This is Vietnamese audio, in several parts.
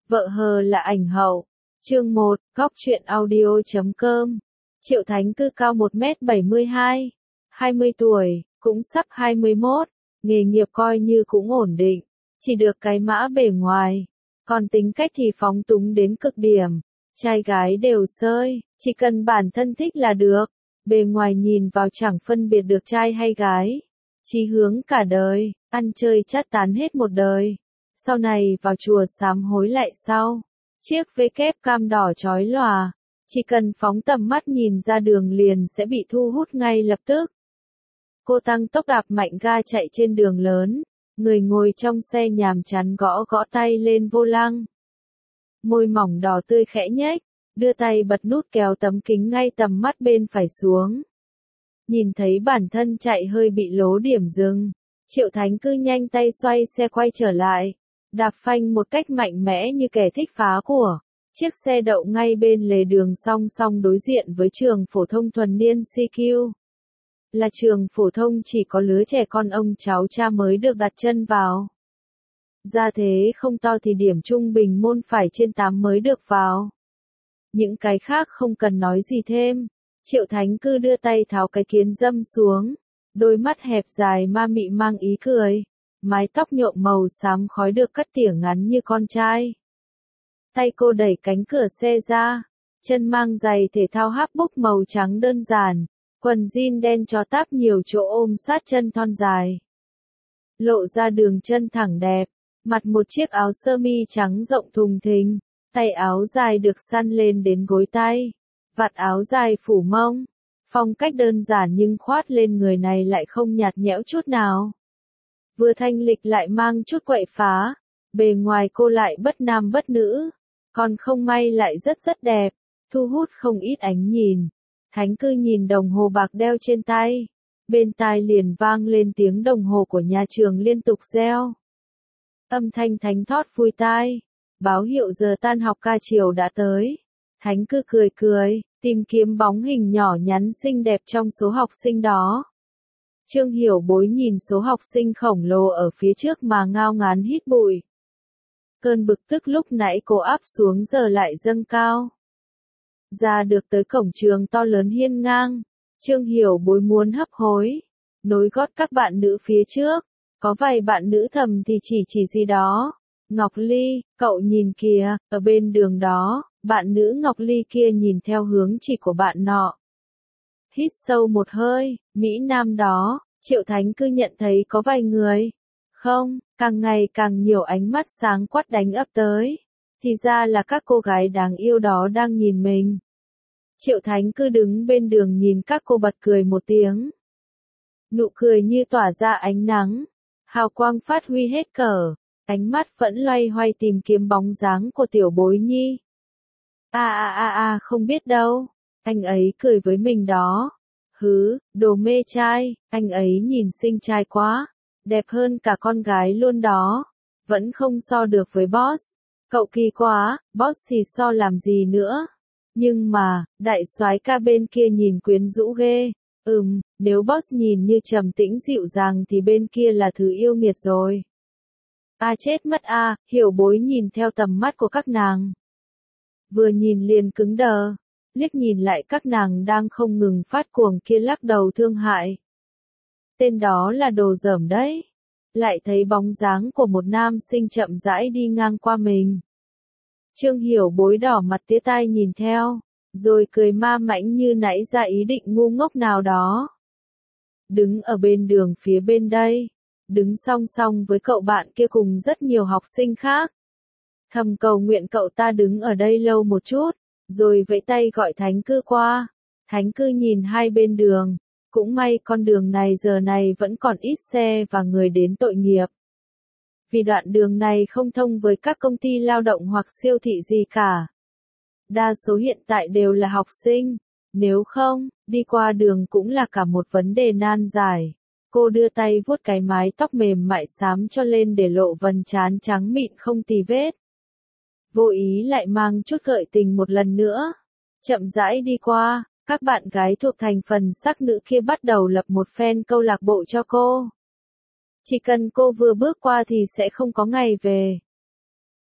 Vợ hờ là ảnh hậu. Chương 1, góc truyện audio.com. Triệu Thánh Cư cao 1m72, 20 tuổi, cũng sắp 21, nghề nghiệp coi như cũng ổn định, chỉ được cái mã bề ngoài, còn tính cách thì phóng túng đến cực điểm, trai gái đều sơi, chỉ cần bản thân thích là được, bề ngoài nhìn vào chẳng phân biệt được trai hay gái, chí hướng cả đời, ăn chơi chát tán hết một đời. Sau này vào chùa sám hối lại sau. Chiếc vê cam đỏ chói lòa. Chỉ cần phóng tầm mắt nhìn ra đường liền sẽ bị thu hút ngay lập tức. Cô tăng tốc đạp mạnh ga chạy trên đường lớn. Người ngồi trong xe nhàm chán gõ gõ tay lên vô lăng. Môi mỏng đỏ tươi khẽ nhếch. Đưa tay bật nút kéo tấm kính ngay tầm mắt bên phải xuống. Nhìn thấy bản thân chạy hơi bị lố điểm dừng. Triệu Thánh Cư nhanh tay xoay xe quay trở lại. Đạp phanh một cách mạnh mẽ như kẻ thích phá của. Chiếc xe đậu ngay bên lề đường song song đối diện với trường phổ thông thuần niên CQ. Là trường phổ thông chỉ có lứa trẻ con ông cháu cha mới được đặt chân vào. Ra thế không to thì điểm trung bình môn phải trên 8 mới được vào. Những cái khác không cần nói gì thêm. Triệu Thánh Cư đưa tay tháo cái kiến dâm xuống. Đôi mắt hẹp dài ma mị mang ý cười. Mái tóc nhuộm màu xám khói được cắt tỉa ngắn như con trai. Tay cô đẩy cánh cửa xe ra, chân mang giày thể thao half book màu trắng đơn giản, quần jean đen chó táp nhiều chỗ ôm sát chân thon dài. Lộ ra đường chân thẳng đẹp, mặc một chiếc áo sơ mi trắng rộng thùng thình, tay áo dài được săn lên đến gối tay, vạt áo dài phủ mông, phong cách đơn giản nhưng khoát lên người này lại không nhạt nhẽo chút nào. Vừa thanh lịch lại mang chút quậy phá, bề ngoài cô lại bất nam bất nữ, còn không may lại rất đẹp, thu hút không ít ánh nhìn. Thánh Cư nhìn đồng hồ bạc đeo trên tay, bên tai liền vang lên tiếng đồng hồ của nhà trường liên tục reo. Âm thanh thánh thót vui tai, báo hiệu giờ tan học ca chiều đã tới. Thánh Cư cười, tìm kiếm bóng hình nhỏ nhắn xinh đẹp trong số học sinh đó. Trương Hiểu Bối nhìn số học sinh khổng lồ ở phía trước mà ngao ngán hít bụi. Cơn bực tức lúc nãy cô áp xuống giờ lại dâng cao. Ra được tới cổng trường to lớn hiên ngang, Trương Hiểu Bối muốn hấp hối, nối gót các bạn nữ phía trước, có vài bạn nữ thầm thì chỉ gì đó. Ngọc Ly, cậu nhìn kìa, ở bên đường đó, bạn nữ Ngọc Ly kia nhìn theo hướng chỉ của bạn nọ. Hít sâu một hơi, Mỹ Nam đó, Triệu Thánh Cư nhận thấy có vài người. Không, càng ngày càng nhiều ánh mắt sáng quắc đánh ấp tới. Thì ra là các cô gái đáng yêu đó đang nhìn mình. Triệu Thánh Cư đứng bên đường nhìn các cô bật cười một tiếng. Nụ cười như tỏa ra ánh nắng. Hào quang phát huy hết cỡ. Ánh mắt vẫn loay hoay tìm kiếm bóng dáng của tiểu bối nhi. Không biết đâu. Anh ấy cười với mình đó. Hứ, đồ mê trai, anh ấy nhìn xinh trai quá, đẹp hơn cả con gái luôn đó. Vẫn không so được với boss. Cậu kỳ quá, boss thì so làm gì nữa. Nhưng mà, đại soái ca bên kia nhìn quyến rũ ghê. Nếu boss nhìn như trầm tĩnh dịu dàng thì bên kia là thứ yêu nghiệt rồi. Chết mất Hiểu Bối nhìn theo tầm mắt của các nàng. Vừa nhìn liền cứng đờ. Liếc nhìn lại các nàng đang không ngừng phát cuồng kia lắc đầu thương hại. Tên đó là đồ dởm đấy. Lại thấy bóng dáng của một nam sinh chậm rãi đi ngang qua mình. Trương Hiểu Bối đỏ mặt tía tai nhìn theo, rồi cười ma mãnh như nãy ra ý định ngu ngốc nào đó. Đứng ở bên đường phía bên đây, đứng song song với cậu bạn kia cùng rất nhiều học sinh khác. Thầm cầu nguyện cậu ta đứng ở đây lâu một chút. Rồi vẫy tay gọi Thánh Cư qua. Thánh Cư nhìn hai bên đường. Cũng may con đường này giờ này vẫn còn ít xe và người đến tội nghiệp. Vì đoạn đường này không thông với các công ty lao động hoặc siêu thị gì cả. Đa số hiện tại đều là học sinh. Nếu không, đi qua đường cũng là cả một vấn đề nan giải. Cô đưa tay vuốt cái mái tóc mềm mại xám cho lên để lộ vầng trán trắng mịn không tì vết. Vô ý lại mang chút gợi tình một lần nữa. Chậm rãi đi qua, các bạn gái thuộc thành phần sắc nữ kia bắt đầu lập một fan câu lạc bộ cho cô. Chỉ cần cô vừa bước qua thì sẽ không có ngày về.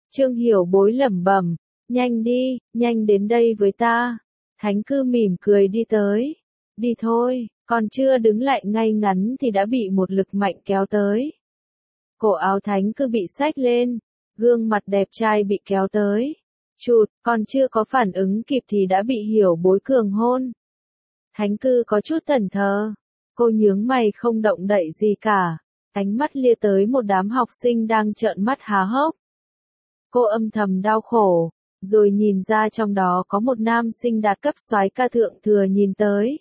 Trương Hiểu Bối lẩm bẩm, nhanh đi, nhanh đến đây với ta. Thánh Cư mỉm cười đi tới. Đi thôi, còn chưa đứng lại ngay ngắn thì đã bị một lực mạnh kéo tới. Cổ áo Thánh Cư bị xách lên, gương mặt đẹp trai bị kéo tới. Chụt, còn chưa có phản ứng kịp thì đã bị Hiểu Bối cường hôn. Thánh Cư có chút thẫn thờ. Cô nhướng mày không động đậy gì cả. Ánh mắt lia tới một đám học sinh đang trợn mắt há hốc. Cô âm thầm đau khổ, rồi nhìn ra trong đó có một nam sinh đạt cấp soái ca thượng thừa nhìn tới.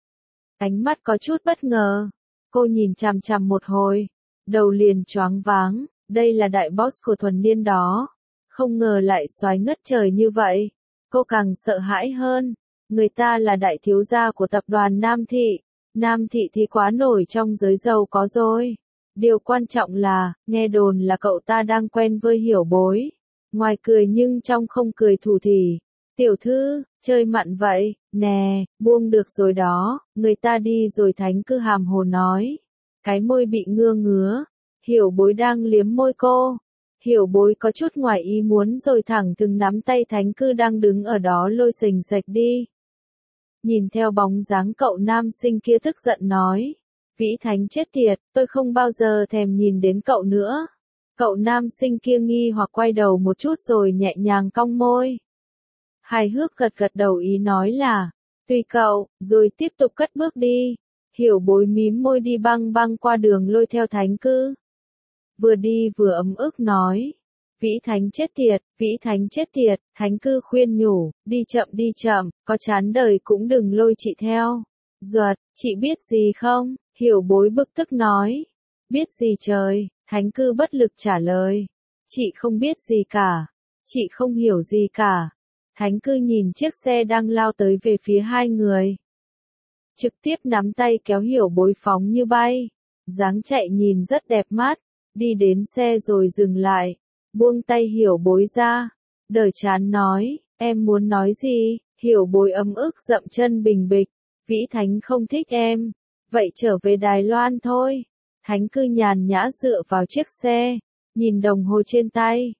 Ánh mắt có chút bất ngờ. Cô nhìn chằm chằm một hồi, đầu liền choáng váng, đây là đại boss của Thuần Niên đó. Không ngờ lại soái ngất trời như vậy. Cô càng sợ hãi hơn. Người ta là đại thiếu gia của tập đoàn Nam Thị. Nam Thị thì quá nổi trong giới giàu có rồi. Điều quan trọng là, nghe đồn là cậu ta đang quen với Hiểu Bối. Ngoài cười nhưng trong không cười thủ thỉ. Tiểu thư, chơi mặn vậy, nè, buông được rồi đó, người ta đi rồi. Thánh Cư hàm hồ nói. Cái môi bị ngứa. Hiểu Bối đang liếm môi cô. Hiểu Bối có chút ngoài ý muốn rồi thẳng thừng nắm tay Thánh Cư đang đứng ở đó lôi xềnh xệch đi. Nhìn theo bóng dáng cậu nam sinh kia tức giận nói. Vĩ Thánh chết tiệt, tôi không bao giờ thèm nhìn đến cậu nữa. Cậu nam sinh kia nghi hoặc quay đầu một chút rồi nhẹ nhàng cong môi. Hài hước gật gật đầu ý nói là, tùy cậu, rồi tiếp tục cất bước đi. Hiểu Bối mím môi đi băng băng qua đường lôi theo Thánh Cư. Vừa đi vừa ấm ức nói. Vĩ Thánh chết tiệt, Vĩ Thánh chết tiệt. Thánh Cư khuyên nhủ, đi chậm, có chán đời cũng đừng lôi chị theo. Duật, chị biết gì không? Hiểu Bối bực tức nói. Biết gì trời? Thánh Cư bất lực trả lời. Chị không biết gì cả. Chị không hiểu gì cả. Thánh Cư nhìn chiếc xe đang lao tới về phía hai người. Trực tiếp nắm tay kéo Hiểu Bối phóng như bay. Dáng chạy nhìn rất đẹp mắt. Đi đến xe rồi dừng lại. Buông tay Hiểu Bối ra. Đời chán nói, em muốn nói gì? Hiểu Bối ấm ức dậm chân bình bịch. Vĩ Thánh không thích em. Vậy trở về Đài Loan thôi. Thánh Cư nhàn nhã dựa vào chiếc xe. Nhìn đồng hồ trên tay.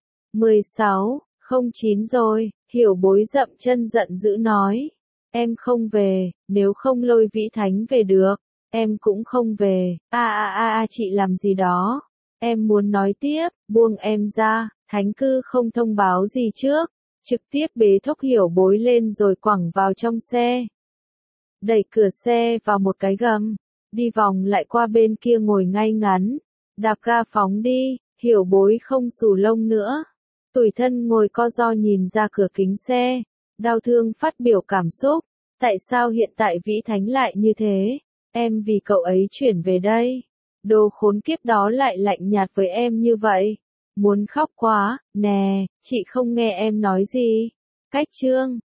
16:09 rồi. Hiểu Bối dậm chân giận dữ nói. Em không về, nếu không lôi Vĩ Thánh về được. Em cũng không về. Chị làm gì đó. Em muốn nói tiếp, buông em ra. Thánh Cư không thông báo gì trước. Trực tiếp bế thốc Hiểu Bối lên rồi quẳng vào trong xe. Đẩy cửa xe vào một cái gầm. Đi vòng lại qua bên kia ngồi ngay ngắn. Đạp ga phóng đi. Hiểu Bối không xù lông nữa. Tủi thân ngồi co ro nhìn ra cửa kính xe. Đau thương phát biểu cảm xúc. Tại sao hiện tại Vĩ Thánh lại như thế? Em vì cậu ấy chuyển về đây. Đồ khốn kiếp đó lại lạnh nhạt với em như vậy. Muốn khóc quá, nè, chị không nghe em nói gì. Cách chương